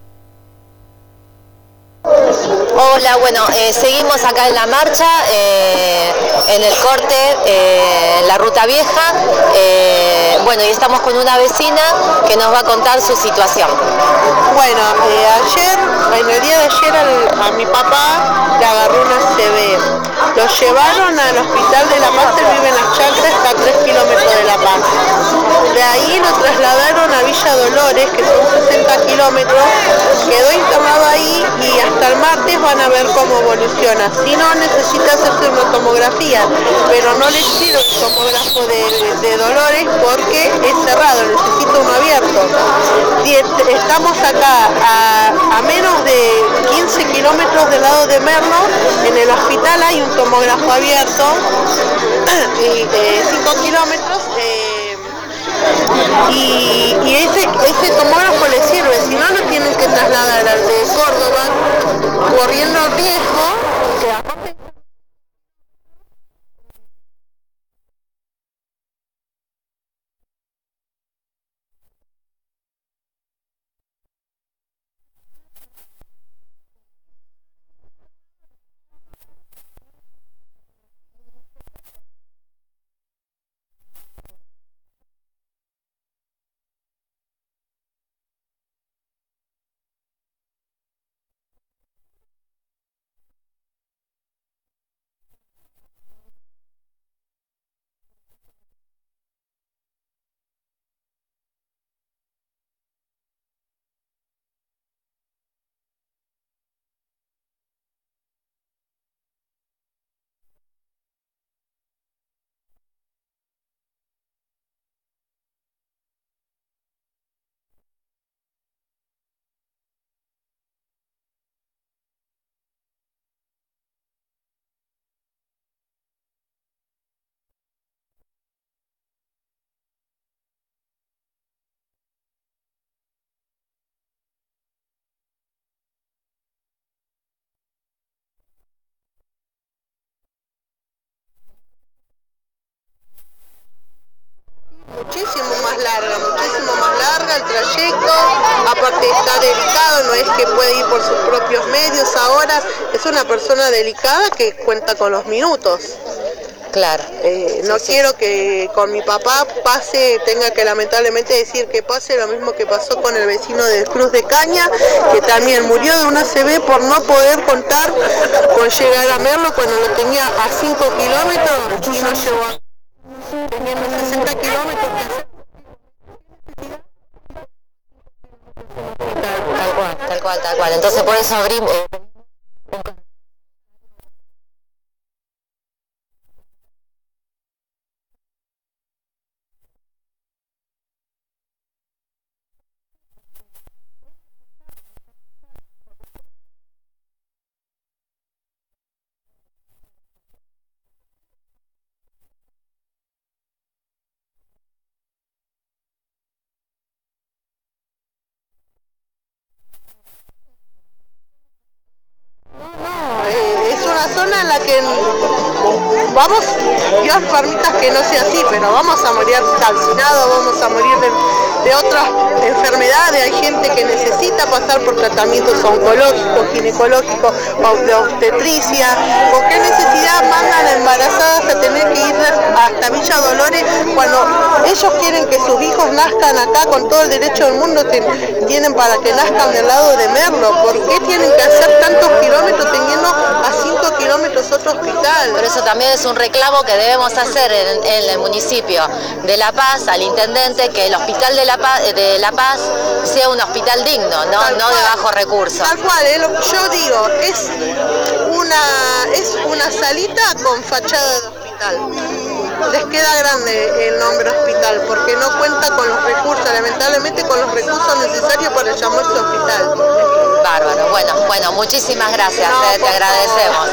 Hola, bueno, eh, seguimos acá en la marcha, eh, en el corte, eh, en la Ruta Vieja, eh, bueno, y estamos con una vecina que nos va a contar su situación. Bueno, eh, ayer, en el día de ayer al, a mi papá le agarró una C B. Lo llevaron al hospital de La Paz, él vive en las chacras, está a tres kilómetros de La Paz. De ahí lo trasladaron a Villa Dolores, que son sesenta kilómetros, quedó internado ahí y hasta el martes van a ver cómo evoluciona. Si no, necesita hacerse una tomografía, pero no le hicieron el tomógrafo de, de Dolores porque es cerrado, necesita uno abierto. Y estamos acá a, a menos de quince kilómetros del lado de Merlo, en el hospital hay un tomógrafo tomógrafo abierto, y cinco kilómetros, eh, y, y ese, ese tomógrafo le sirve, si no lo tienen que trasladar al de Córdoba, corriendo riesgo, que aparte... Muchísimo más larga, muchísimo más larga el trayecto, aparte está delicado, no es que puede ir por sus propios medios ahora, es una persona delicada que cuenta con los minutos. Claro. Eh, no sí, quiero sí. que con mi papá pase, tenga que lamentablemente decir que pase lo mismo que pasó con el vecino de Cruz de Caña, que también murió de una A C V por no poder contar con llegar a Merlo cuando lo tenía a cinco kilómetros y no llegó a... teniendo sesenta kilómetros. Tal cual, tal cual, tal cual. Entonces por eso abrimos... Eh... Zona en la que vamos, Dios permita que no sea así, pero vamos a morir calcinados, vamos a morir de, de otras enfermedades. Hay gente que necesita pasar por tratamientos oncológicos, ginecológicos, de obstetricia. ¿Por qué necesidad mandan a embarazadas a tener que ir hasta Villa Dolores cuando ellos quieren que sus hijos nazcan acá con todo el derecho del mundo tienen para que nazcan del lado de Merlo? ¿Por qué tienen que hacer tantos kilómetros teniendo a cinco kilómetros otro hospital? Por eso también es un reclamo que debemos hacer en, en el municipio de La Paz al intendente, que el hospital de La Paz, de La Paz sea un hospital digno, no, no de bajo recurso. Tal cual, eh, yo digo, es una, es una salita con fachada de hospital. Les queda grande el nombre hospital porque no cuenta con los recursos, lamentablemente con los recursos necesarios para llamarse hospital. Bárbaro, bueno, bueno, muchísimas gracias, no, eh, te agradecemos.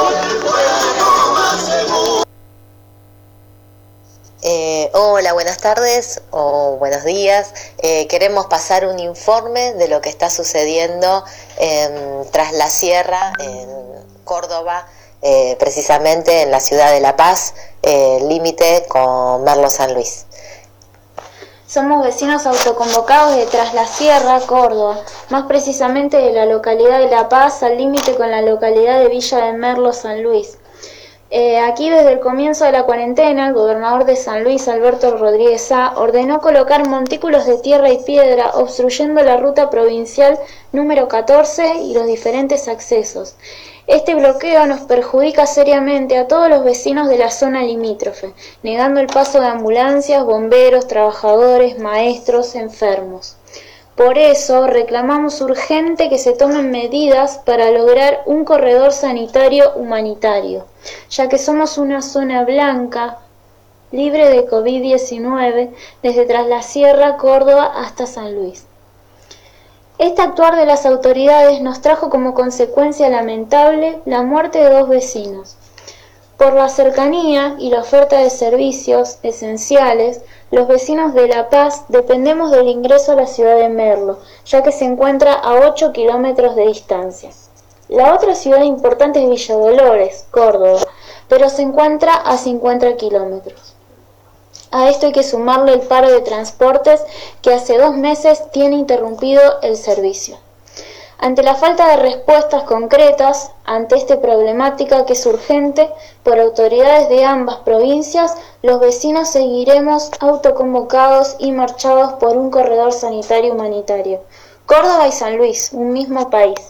Eh, hola, buenas tardes o buenos días. Eh, queremos pasar un informe de lo que está sucediendo en Tras la Sierra, en Córdoba, eh, precisamente en la ciudad de La Paz, eh, límite con Merlo San Luis. Somos vecinos autoconvocados de Tras la Sierra, Córdoba, más precisamente de la localidad de La Paz, al límite con la localidad de Villa de Merlo, San Luis. Eh, aquí desde el comienzo de la cuarentena, el gobernador de San Luis, Alberto Rodríguez Sá, ordenó colocar montículos de tierra y piedra obstruyendo la ruta provincial número catorce y los diferentes accesos. Este bloqueo nos perjudica seriamente a todos los vecinos de la zona limítrofe, negando el paso de ambulancias, bomberos, trabajadores, maestros, enfermos. Por eso reclamamos urgente que se tomen medidas para lograr un corredor sanitario humanitario, ya que somos una zona blanca, libre de COVID diecinueve, desde Tras la Sierra, Córdoba hasta San Luis. Este actuar de las autoridades nos trajo como consecuencia lamentable la muerte de dos vecinos. Por la cercanía y la oferta de servicios esenciales, los vecinos de La Paz dependemos del ingreso a la ciudad de Merlo, ya que se encuentra a ocho kilómetros de distancia. La otra ciudad importante es Villa Dolores, Córdoba, pero se encuentra a cincuenta kilómetros. A esto hay que sumarle el paro de transportes que hace dos meses tiene interrumpido el servicio. Ante la falta de respuestas concretas ante esta problemática que es urgente por autoridades de ambas provincias, los vecinos seguiremos autoconvocados y marchados por un corredor sanitario humanitario. Córdoba y San Luis, un mismo país.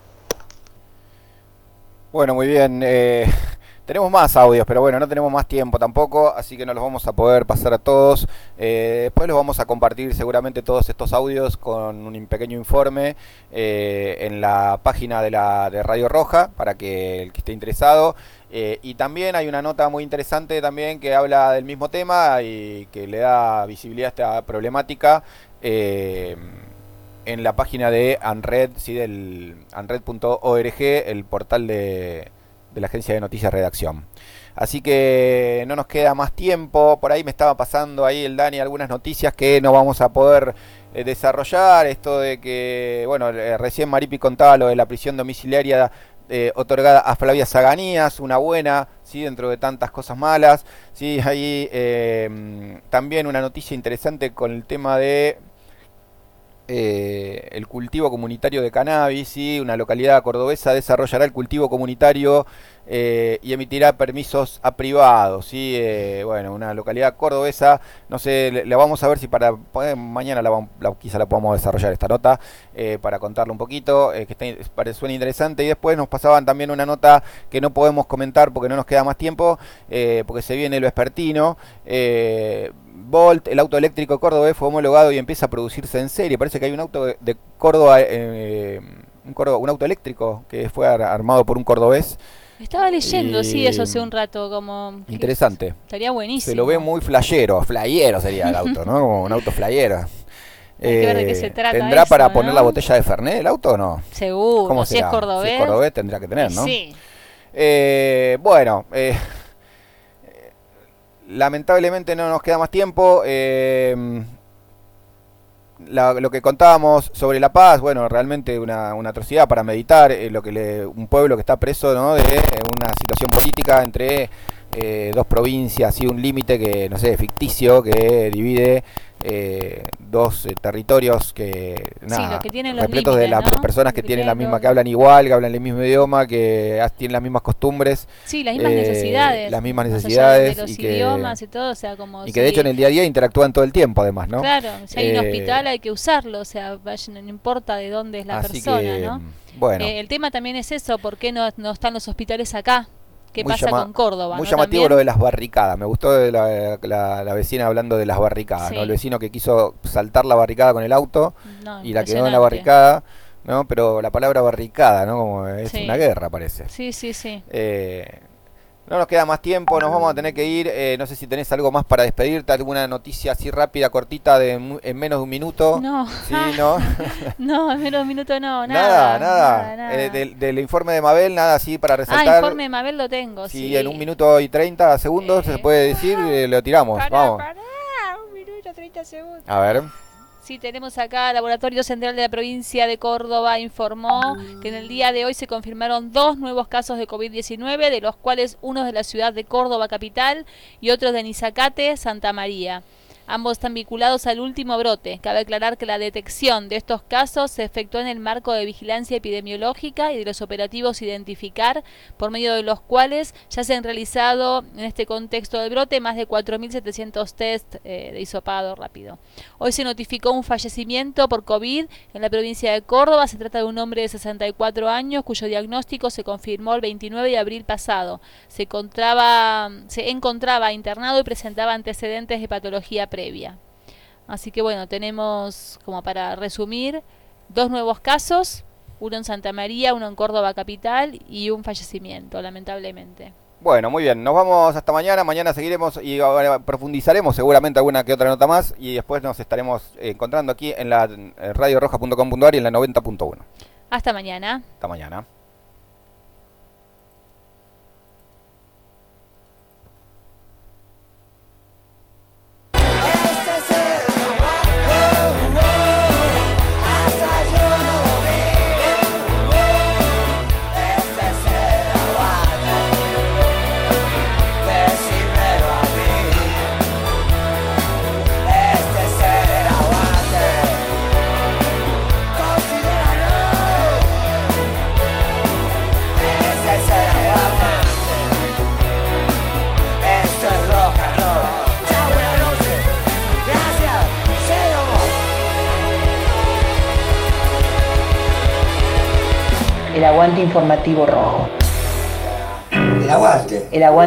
Bueno, muy bien. Eh, tenemos más audios, pero bueno, no tenemos más tiempo tampoco, así que no los vamos a poder pasar a todos. Eh, después los vamos a compartir seguramente todos estos audios con un pequeño informe eh, en la página de, la, de Radio Roja, para que el que esté interesado. Eh, y también hay una nota muy interesante también que habla del mismo tema y que le da visibilidad a esta problemática. Eh, en la página de ANRED, sí, del anred punto org, el portal de, de la agencia de noticias Redacción. Así que no nos queda más tiempo. Por ahí me estaba pasando ahí el Dani algunas noticias que no vamos a poder eh, desarrollar. Esto de que, bueno, eh, recién Maripi contaba lo de la prisión domiciliaria eh, otorgada a Flavia Zaganías, una buena, sí, dentro de tantas cosas malas. Sí, ahí eh, también una noticia interesante con el tema de Eh, el cultivo comunitario de cannabis, ¿sí? Una localidad cordobesa desarrollará el cultivo comunitario eh, y emitirá permisos a privados, ¿sí? Eh, bueno, una localidad cordobesa, no sé, la vamos a ver si para eh, mañana la, la, quizá la podamos desarrollar esta nota eh, para contarle un poquito, eh, que está, parece, suena interesante. Y después nos pasaban también una nota que no podemos comentar porque no nos queda más tiempo, eh, porque se viene el vespertino. eh, Volt, el auto eléctrico cordobés, fue homologado y empieza a producirse en serie. Parece que hay un auto de Córdoba, eh, un, Córdoba un auto eléctrico que fue ar armado por un cordobés. Estaba leyendo, y, sí, eso hace un rato, como... Interesante. Estaría buenísimo. Se lo ve muy flayero, flayero sería el auto, ¿no? Como un auto flayero. Hay que ver de qué se trata. ¿Tendrá eso, para ¿no? poner la botella de Fernet el auto o no? Seguro, ¿Cómo si será? es cordobés. Si es cordobés tendrá que tener, ¿no? Sí. Eh, bueno, eh... lamentablemente no nos queda más tiempo. Eh, la, lo que contábamos sobre La Paz, bueno, realmente una, una atrocidad para meditar. Eh, lo que le, un pueblo que está preso, ¿no?, de eh, una situación política entre eh, dos provincias y un límite que, no sé, ficticio, que divide eh, dos eh, territorios que, nada, sí, los que tienen los repletos de las límites, ¿no? personas que, que tienen la tienen misma, los... que hablan igual, que hablan el mismo idioma, que tienen las mismas costumbres. Sí, las mismas eh, necesidades. Las mismas más necesidades. allá de los y que, idiomas y todo, o sea, como... Y que de hecho en el día a día interactúan todo el tiempo, además, ¿no? Claro, si hay eh, un hospital hay que usarlo, o sea, vaya, no importa de dónde es la así persona, que, ¿no? Bueno. Eh, el tema también es eso, ¿por qué no, no están los hospitales acá? ¿Qué Muy pasa llama, con Córdoba? Muy ¿no? llamativo ¿También? lo de las barricadas. Me gustó la, la, la vecina hablando de las barricadas, Sí. ¿no? El vecino que quiso saltar la barricada con el auto No, y la quedó en la barricada, ¿no? Pero la palabra barricada, ¿no? Como es Sí. una guerra, parece. Sí, sí, sí. Eh, no nos queda más tiempo, nos vamos a tener que ir. Eh, no sé si tenés algo más para despedirte, alguna noticia así rápida, cortita, de en menos de un minuto. No. Sí, ¿no? No, en menos de un minuto no, Nada, nada. nada. nada, nada. Eh, del, del informe de Mabel, nada así para Ah, resaltar. informe de Mabel lo tengo, Si sí. en un minuto y treinta segundos Eh. se puede decir, eh, lo tiramos. Pará, Vamos. pará, un minuto, treinta segundos. A ver. Sí, tenemos acá, el Laboratorio Central de la Provincia de Córdoba informó que en el día de hoy se confirmaron dos nuevos casos de COVID diecinueve, de los cuales uno es de la ciudad de Córdoba capital y otro de Nizacate, Santa María. Ambos están vinculados al último brote. Cabe aclarar que la detección de estos casos se efectuó en el marco de vigilancia epidemiológica y de los operativos Identificar, por medio de los cuales ya se han realizado en este contexto del brote más de cuatro mil setecientos test eh, de hisopado rápido. Hoy se notificó un fallecimiento por COVID en la provincia de Córdoba. Se trata de un hombre de sesenta y cuatro años cuyo diagnóstico se confirmó el veintinueve de abril pasado. Se encontraba, se encontraba internado y presentaba antecedentes de patología previa. Así que bueno, tenemos, como para resumir, dos nuevos casos, uno en Santa María, uno en Córdoba capital y un fallecimiento, lamentablemente. Bueno, muy bien, nos vamos hasta mañana. Mañana seguiremos y ahora profundizaremos seguramente alguna que otra nota más y después nos estaremos encontrando aquí en la radio roja punto com punto a r y en la noventa punto uno. Hasta mañana. Hasta mañana. El aguante informativo rojo. El aguante. El aguante